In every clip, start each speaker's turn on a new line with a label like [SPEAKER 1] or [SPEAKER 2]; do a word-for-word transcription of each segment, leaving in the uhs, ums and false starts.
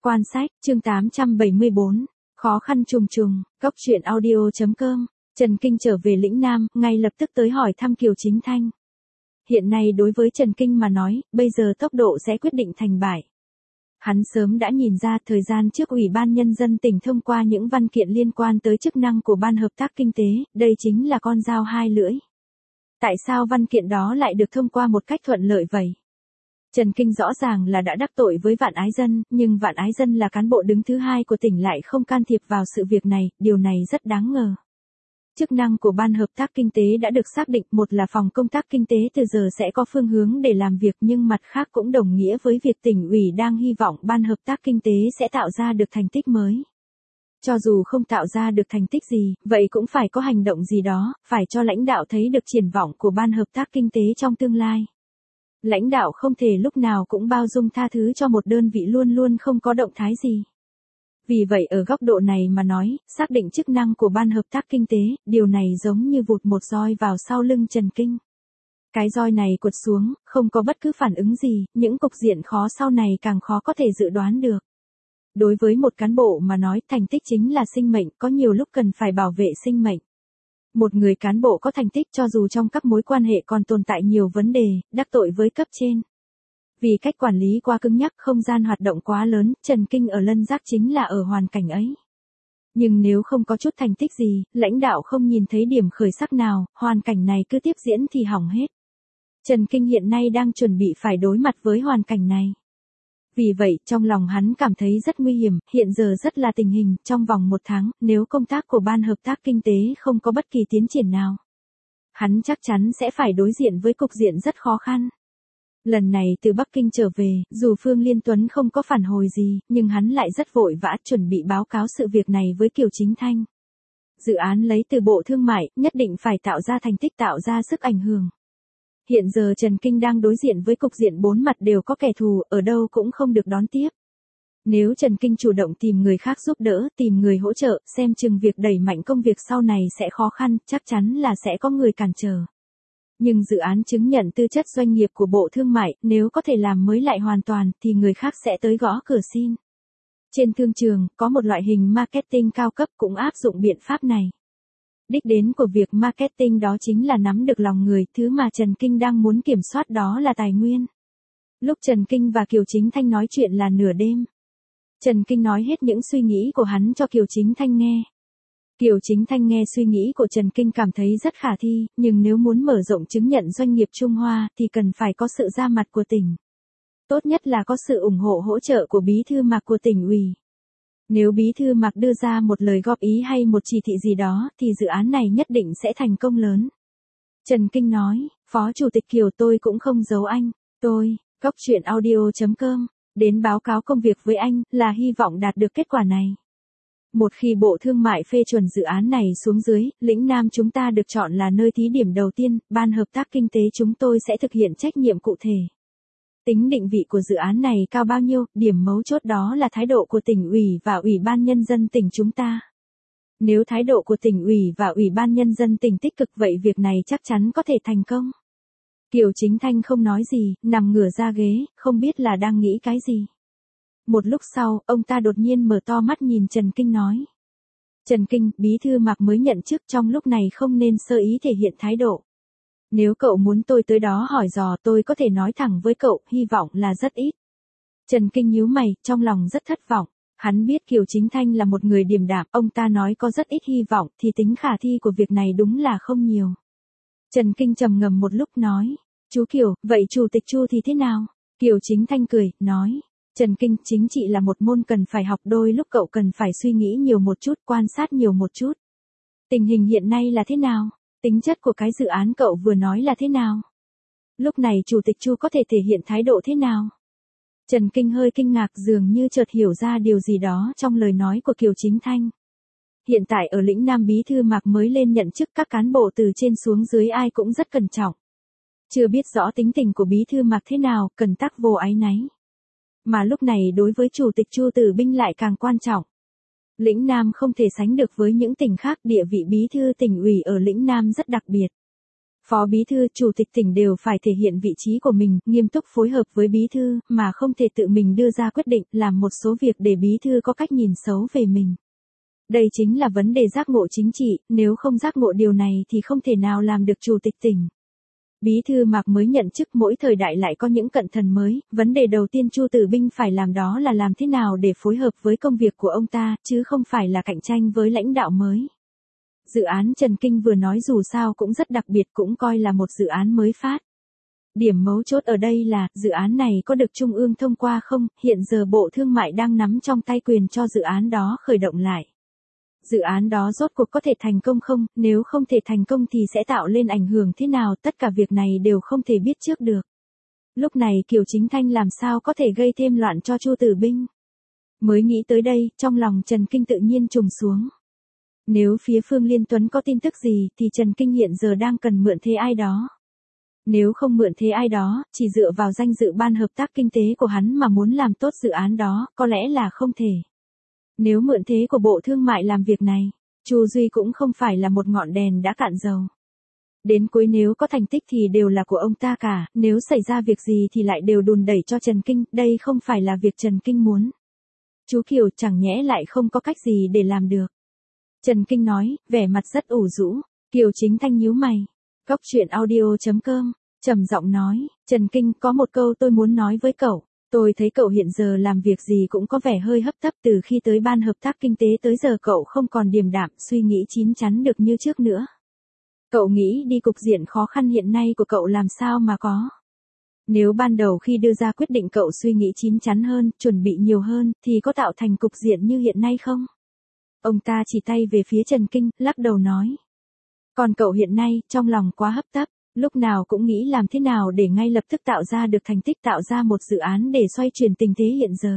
[SPEAKER 1] Quan sách, chương tám trăm bảy mươi bốn, khó khăn trùng trùng, góc truyện audio.com, Trần Kinh trở về lĩnh Nam, ngay lập tức tới hỏi thăm Kiều Chính Thanh. Hiện nay đối với Trần Kinh mà nói, bây giờ tốc độ sẽ quyết định thành bại. Hắn sớm đã nhìn ra thời gian trước Ủy ban Nhân dân tỉnh thông qua những văn kiện liên quan tới chức năng của Ban Hợp tác Kinh tế, đây chính là con dao hai lưỡi. Tại sao văn kiện đó lại được thông qua một cách thuận lợi vậy? Trần Kinh rõ ràng là đã đắc tội với Vạn Ái Dân, nhưng Vạn Ái Dân là cán bộ đứng thứ hai của tỉnh lại không can thiệp vào sự việc này, điều này rất đáng ngờ. Chức năng của Ban Hợp tác Kinh tế đã được xác định, một là phòng công tác kinh tế từ giờ sẽ có phương hướng để làm việc, nhưng mặt khác cũng đồng nghĩa với việc tỉnh ủy đang hy vọng Ban Hợp tác Kinh tế sẽ tạo ra được thành tích mới. Cho dù không tạo ra được thành tích gì, vậy cũng phải có hành động gì đó, phải cho lãnh đạo thấy được triển vọng của Ban Hợp tác Kinh tế trong tương lai. Lãnh đạo không thể lúc nào cũng bao dung tha thứ cho một đơn vị luôn luôn không có động thái gì. Vì vậy ở góc độ này mà nói, xác định chức năng của Ban Hợp tác Kinh tế, điều này giống như vụt một roi vào sau lưng Trần Kinh. Cái roi này quật xuống, không có bất cứ phản ứng gì, những cục diện khó sau này càng khó có thể dự đoán được. Đối với một cán bộ mà nói, thành tích chính là sinh mệnh, có nhiều lúc cần phải bảo vệ sinh mệnh. Một người cán bộ có thành tích cho dù trong các mối quan hệ còn tồn tại nhiều vấn đề, đắc tội với cấp trên. Vì cách quản lý quá cứng nhắc, không gian hoạt động quá lớn, Trần Kinh ở Lân Giác chính là ở hoàn cảnh ấy. Nhưng nếu không có chút thành tích gì, lãnh đạo không nhìn thấy điểm khởi sắc nào, hoàn cảnh này cứ tiếp diễn thì hỏng hết. Trần Kinh hiện nay đang chuẩn bị phải đối mặt với hoàn cảnh này. Vì vậy, trong lòng hắn cảm thấy rất nguy hiểm, hiện giờ rất là tình hình, trong vòng một tháng, nếu công tác của Ban Hợp tác Kinh tế không có bất kỳ tiến triển nào. Hắn chắc chắn sẽ phải đối diện với cục diện rất khó khăn. Lần này từ Bắc Kinh trở về, dù Phương Liên Tuấn không có phản hồi gì, nhưng hắn lại rất vội vã chuẩn bị báo cáo sự việc này với Kiều Chính Thanh. Dự án lấy từ Bộ Thương mại, nhất định phải tạo ra thành tích, tạo ra sức ảnh hưởng. Hiện giờ Trần Kinh đang đối diện với cục diện bốn mặt đều có kẻ thù, ở đâu cũng không được đón tiếp. Nếu Trần Kinh chủ động tìm người khác giúp đỡ, tìm người hỗ trợ, xem chừng việc đẩy mạnh công việc sau này sẽ khó khăn, chắc chắn là sẽ có người cản trở. Nhưng dự án chứng nhận tư chất doanh nghiệp của Bộ Thương mại, nếu có thể làm mới lại hoàn toàn, thì người khác sẽ tới gõ cửa xin. Trên thương trường, có một loại hình marketing cao cấp cũng áp dụng biện pháp này. Đích đến của việc marketing đó chính là nắm được lòng người, thứ mà Trần Kinh đang muốn kiểm soát đó là tài nguyên. Lúc Trần Kinh và Kiều Chính Thanh nói chuyện là nửa đêm. Trần Kinh nói hết những suy nghĩ của hắn cho Kiều Chính Thanh nghe. Kiều Chính Thanh nghe suy nghĩ của Trần Kinh cảm thấy rất khả thi, nhưng nếu muốn mở rộng chứng nhận doanh nghiệp Trung Hoa thì cần phải có sự ra mặt của tỉnh. Tốt nhất là có sự ủng hộ hỗ trợ của Bí thư Mạc của tỉnh ủy. Nếu Bí thư Mạc đưa ra một lời góp ý hay một chỉ thị gì đó thì dự án này nhất định sẽ thành công lớn. Trần Kinh nói, Phó Chủ tịch Kiều, tôi cũng không giấu anh, tôi, góc truyện audio.com, đến báo cáo công việc với anh là hy vọng đạt được kết quả này. Một khi Bộ Thương mại phê chuẩn dự án này xuống dưới, lĩnh Nam chúng ta được chọn là nơi thí điểm đầu tiên, Ban Hợp tác Kinh tế chúng tôi sẽ thực hiện trách nhiệm cụ thể. Tính định vị của dự án này cao bao nhiêu, điểm mấu chốt đó là thái độ của tỉnh ủy và Ủy ban Nhân dân tỉnh chúng ta. Nếu thái độ của tỉnh ủy và Ủy ban Nhân dân tỉnh tích cực vậy việc này chắc chắn có thể thành công. Kiều Chính Thanh không nói gì, nằm ngửa ra ghế, không biết là đang nghĩ cái gì. Một lúc sau, ông ta đột nhiên mở to mắt nhìn Trần Kinh nói. Trần Kinh, Bí thư Mạc mới nhận chức, trong lúc này không nên sơ ý thể hiện thái độ. Nếu cậu muốn tôi tới đó hỏi dò tôi có thể nói thẳng với cậu, hy vọng là rất ít. Trần Kinh nhíu mày, trong lòng rất thất vọng. Hắn biết Kiều Chính Thanh là một người điềm đạm, ông ta nói có rất ít hy vọng thì tính khả thi của việc này đúng là không nhiều. Trần Kinh trầm ngâm một lúc nói, chú Kiều, vậy Chủ tịch Chu thì thế nào? Kiều Chính Thanh cười, nói. Trần Kinh, chính trị là một môn cần phải học, đôi lúc cậu cần phải suy nghĩ nhiều một chút, quan sát nhiều một chút. Tình hình hiện nay là thế nào? Tính chất của cái dự án cậu vừa nói là thế nào? Lúc này Chủ tịch Chu có thể thể hiện thái độ thế nào? Trần Kinh hơi kinh ngạc, dường như chợt hiểu ra điều gì đó trong lời nói của Kiều Chính Thanh. Hiện tại ở lĩnh Nam Bí thư Mạc mới lên nhận chức, các cán bộ từ trên xuống dưới ai cũng rất cẩn trọng. Chưa biết rõ tính tình của Bí thư Mạc thế nào, cần tắc vô áy náy. Mà lúc này đối với Chủ tịch Chu Tử Binh lại càng quan trọng. Lĩnh Nam không thể sánh được với những tỉnh khác, địa vị bí thư tỉnh ủy ở lĩnh Nam rất đặc biệt. Phó bí thư, chủ tịch tỉnh đều phải thể hiện vị trí của mình, nghiêm túc phối hợp với bí thư, mà không thể tự mình đưa ra quyết định, làm một số việc để bí thư có cách nhìn xấu về mình. Đây chính là vấn đề giác ngộ chính trị, nếu không giác ngộ điều này thì không thể nào làm được chủ tịch tỉnh. Bí thư Mạc mới nhận chức, mỗi thời đại lại có những cận thần mới, vấn đề đầu tiên Chu Tử Binh phải làm đó là làm thế nào để phối hợp với công việc của ông ta, chứ không phải là cạnh tranh với lãnh đạo mới. Dự án Trần Kinh vừa nói dù sao cũng rất đặc biệt, cũng coi là một dự án mới phát. Điểm mấu chốt ở đây là, dự án này có được Trung ương thông qua không, hiện giờ Bộ Thương mại đang nắm trong tay quyền cho dự án đó khởi động lại. Dự án đó rốt cuộc có thể thành công không, nếu không thể thành công thì sẽ tạo lên ảnh hưởng thế nào, tất cả việc này đều không thể biết trước được. Lúc này Kiều Chính Thanh làm sao có thể gây thêm loạn cho Chu Tử Binh. Mới nghĩ tới đây, trong lòng Trần Kinh tự nhiên trùng xuống. Nếu phía Phương Liên Tuấn có tin tức gì thì Trần Kinh hiện giờ đang cần mượn thế ai đó. Nếu không mượn thế ai đó, chỉ dựa vào danh dự ban hợp tác kinh tế của hắn mà muốn làm tốt dự án đó, có lẽ là không thể. Nếu mượn thế của Bộ Thương mại làm việc này, Chu Duy cũng không phải là một ngọn đèn đã cạn dầu. Đến cuối nếu có thành tích thì đều là của ông ta cả, nếu xảy ra việc gì thì lại đều đùn đẩy cho Trần Kinh, đây không phải là việc Trần Kinh muốn. Chú Kiều chẳng nhẽ lại không có cách gì để làm được. Trần Kinh nói, vẻ mặt rất ủ rũ. Kiều Chính Thanh nhíu mày. Cóc truyện audio chấm com, trầm giọng nói, Trần Kinh, có một câu tôi muốn nói với cậu. Tôi thấy cậu hiện giờ làm việc gì cũng có vẻ hơi hấp tấp, từ khi tới Ban Hợp tác Kinh tế tới giờ cậu không còn điềm đạm, suy nghĩ chín chắn được như trước nữa. Cậu nghĩ đi cục diện khó khăn hiện nay của cậu làm sao mà có. Nếu ban đầu khi đưa ra quyết định cậu suy nghĩ chín chắn hơn, chuẩn bị nhiều hơn, thì có tạo thành cục diện như hiện nay không? Ông ta chỉ tay về phía Trần Kinh, lắc đầu nói. Còn cậu hiện nay, trong lòng quá hấp tấp, lúc nào cũng nghĩ làm thế nào để ngay lập tức tạo ra được thành tích, tạo ra một dự án để xoay chuyển tình thế hiện giờ.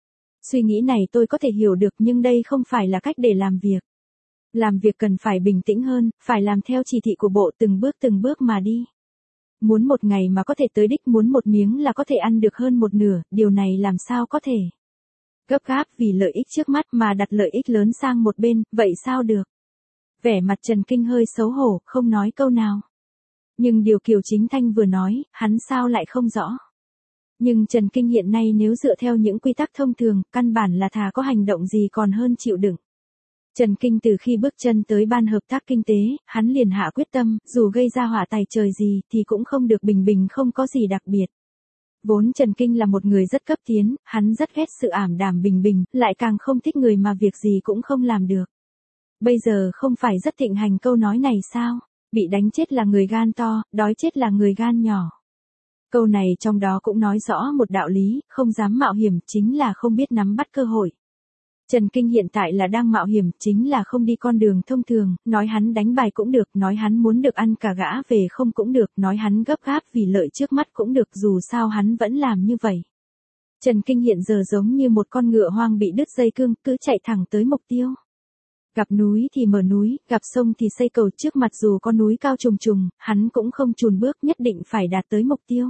[SPEAKER 1] Suy nghĩ này tôi có thể hiểu được, nhưng đây không phải là cách để làm việc. Làm việc cần phải bình tĩnh hơn, phải làm theo chỉ thị của bộ, từng bước từng bước mà đi. Muốn một ngày mà có thể tới đích, muốn một miếng là có thể ăn được hơn một nửa, điều này làm sao có thể. Gấp gáp vì lợi ích trước mắt mà đặt lợi ích lớn sang một bên, vậy sao được? Vẻ mặt Trần Kinh hơi xấu hổ, không nói câu nào. Nhưng điều Kiều Chính Thanh vừa nói, hắn sao lại không rõ. Nhưng Trần Kinh hiện nay nếu dựa theo những quy tắc thông thường, căn bản là thà có hành động gì còn hơn chịu đựng. Trần Kinh từ khi bước chân tới Ban Hợp tác Kinh tế, hắn liền hạ quyết tâm, dù gây ra họa tài trời gì thì cũng không được bình bình, không có gì đặc biệt. Vốn Trần Kinh là một người rất cấp tiến, hắn rất ghét sự ảm đạm bình bình, lại càng không thích người mà việc gì cũng không làm được. Bây giờ không phải rất thịnh hành câu nói này sao? Bị đánh chết là người gan to, đói chết là người gan nhỏ. Câu này trong đó cũng nói rõ một đạo lý, không dám mạo hiểm chính là không biết nắm bắt cơ hội. Trần Kinh hiện tại là đang mạo hiểm, chính là không đi con đường thông thường, nói hắn đánh bài cũng được, nói hắn muốn được ăn cả gã về không cũng được, nói hắn gấp gáp vì lợi trước mắt cũng được, dù sao hắn vẫn làm như vậy. Trần Kinh hiện giờ giống như một con ngựa hoang bị đứt dây cương, cứ chạy thẳng tới mục tiêu. Gặp núi thì mở núi, gặp sông thì xây cầu, trước mặt dù có núi cao trùng trùng, hắn cũng không chùn bước, nhất định phải đạt tới mục tiêu.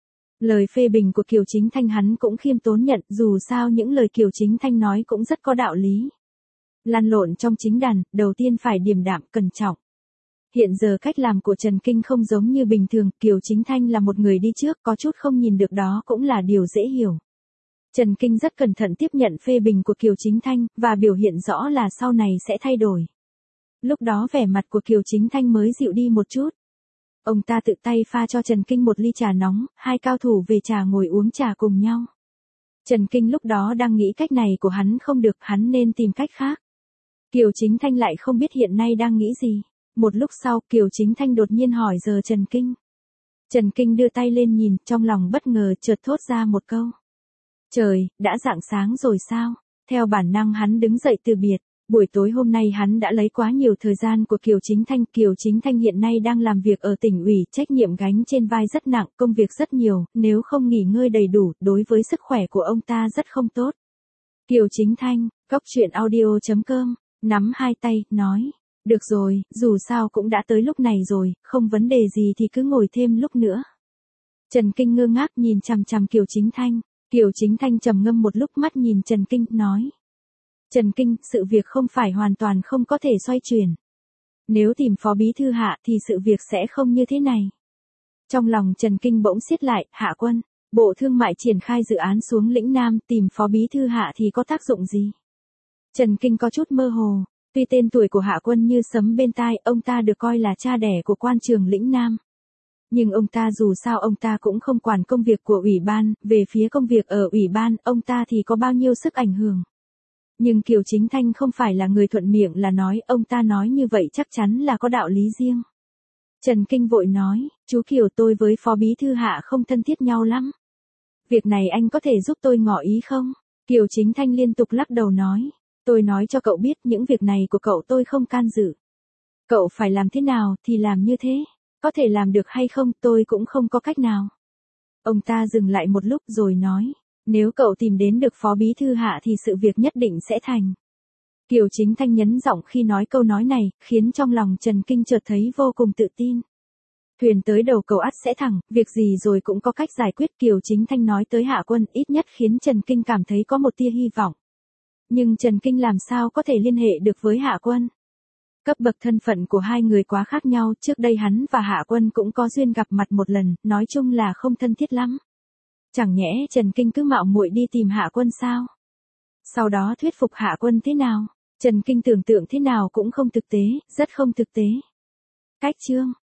[SPEAKER 1] Lời phê bình của Kiều Chính Thanh hắn cũng khiêm tốn nhận, dù sao những lời Kiều Chính Thanh nói cũng rất có đạo lý. Lăn lộn trong chính đàn, đầu tiên phải điềm đạm, cẩn trọng. Hiện giờ cách làm của Trần Kinh không giống như bình thường, Kiều Chính Thanh là một người đi trước, có chút không nhìn được đó cũng là điều dễ hiểu. Trần Kinh rất cẩn thận tiếp nhận phê bình của Kiều Chính Thanh, và biểu hiện rõ là sau này sẽ thay đổi. Lúc đó vẻ mặt của Kiều Chính Thanh mới dịu đi một chút. Ông ta tự tay pha cho Trần Kinh một ly trà nóng, hai cao thủ về trà ngồi uống trà cùng nhau. Trần Kinh lúc đó đang nghĩ cách này của hắn không được, hắn nên tìm cách khác. Kiều Chính Thanh lại không biết hiện nay đang nghĩ gì. Một lúc sau, Kiều Chính Thanh đột nhiên hỏi giờ Trần Kinh. Trần Kinh đưa tay lên nhìn, trong lòng bất ngờ chợt thốt ra một câu. Trời, đã rạng sáng rồi sao? Theo bản năng hắn đứng dậy từ biệt. Buổi tối hôm nay hắn đã lấy quá nhiều thời gian của Kiều Chính Thanh. Kiều Chính Thanh hiện nay đang làm việc ở tỉnh ủy, trách nhiệm gánh trên vai rất nặng, công việc rất nhiều, nếu không nghỉ ngơi đầy đủ, đối với sức khỏe của ông ta rất không tốt. Kiều Chính Thanh, cóc truyện audio chấm com, nắm hai tay, nói, được rồi, dù sao cũng đã tới lúc này rồi, không vấn đề gì thì cứ ngồi thêm lúc nữa. Trần Kinh ngơ ngác nhìn chằm chằm Kiều Chính Thanh. Kiều Chính Thanh trầm ngâm một lúc, mắt nhìn Trần Kinh, nói. Trần Kinh, sự việc không phải hoàn toàn không có thể xoay chuyển. Nếu tìm phó bí thư Hạ thì sự việc sẽ không như thế này. Trong lòng Trần Kinh bỗng siết lại, Hạ Quân, Bộ Thương mại triển khai dự án xuống lĩnh Nam tìm phó bí thư Hạ thì có tác dụng gì? Trần Kinh có chút mơ hồ, tuy tên tuổi của Hạ Quân như sấm bên tai, ông ta được coi là cha đẻ của quan trường lĩnh Nam. Nhưng ông ta dù sao ông ta cũng không quản công việc của ủy ban, về phía công việc ở ủy ban, ông ta thì có bao nhiêu sức ảnh hưởng. Nhưng Kiều Chính Thanh không phải là người thuận miệng là nói, ông ta nói như vậy chắc chắn là có đạo lý riêng. Trần Kinh vội nói, chú Kiều, tôi với phó bí thư Hạ không thân thiết nhau lắm. Việc này anh có thể giúp tôi ngỏ ý không? Kiều Chính Thanh liên tục lắc đầu nói, tôi nói cho cậu biết những việc này của cậu tôi không can dự. Cậu phải làm thế nào thì làm như thế, có thể làm được hay không tôi cũng không có cách nào. Ông ta dừng lại một lúc rồi nói, nếu cậu tìm đến được phó bí thư Hạ thì sự việc nhất định sẽ thành. Kiều Chính Thanh nhấn giọng khi nói câu nói này, khiến trong lòng Trần Kinh chợt thấy vô cùng tự tin. Thuyền tới đầu cầu ắt sẽ thẳng, việc gì rồi cũng có cách giải quyết. Kiều Chính Thanh nói tới Hạ Quân ít nhất khiến Trần Kinh cảm thấy có một tia hy vọng. Nhưng Trần Kinh làm sao có thể liên hệ được với Hạ Quân? Cấp bậc thân phận của hai người quá khác nhau, trước đây hắn và Hạ Quân cũng có duyên gặp mặt một lần, nói chung là không thân thiết lắm. Chẳng nhẽ Trần Kinh cứ mạo muội đi tìm Hạ Quân sao? Sau đó thuyết phục Hạ Quân thế nào? Trần Kinh tưởng tượng thế nào cũng không thực tế, rất không thực tế. Cách chương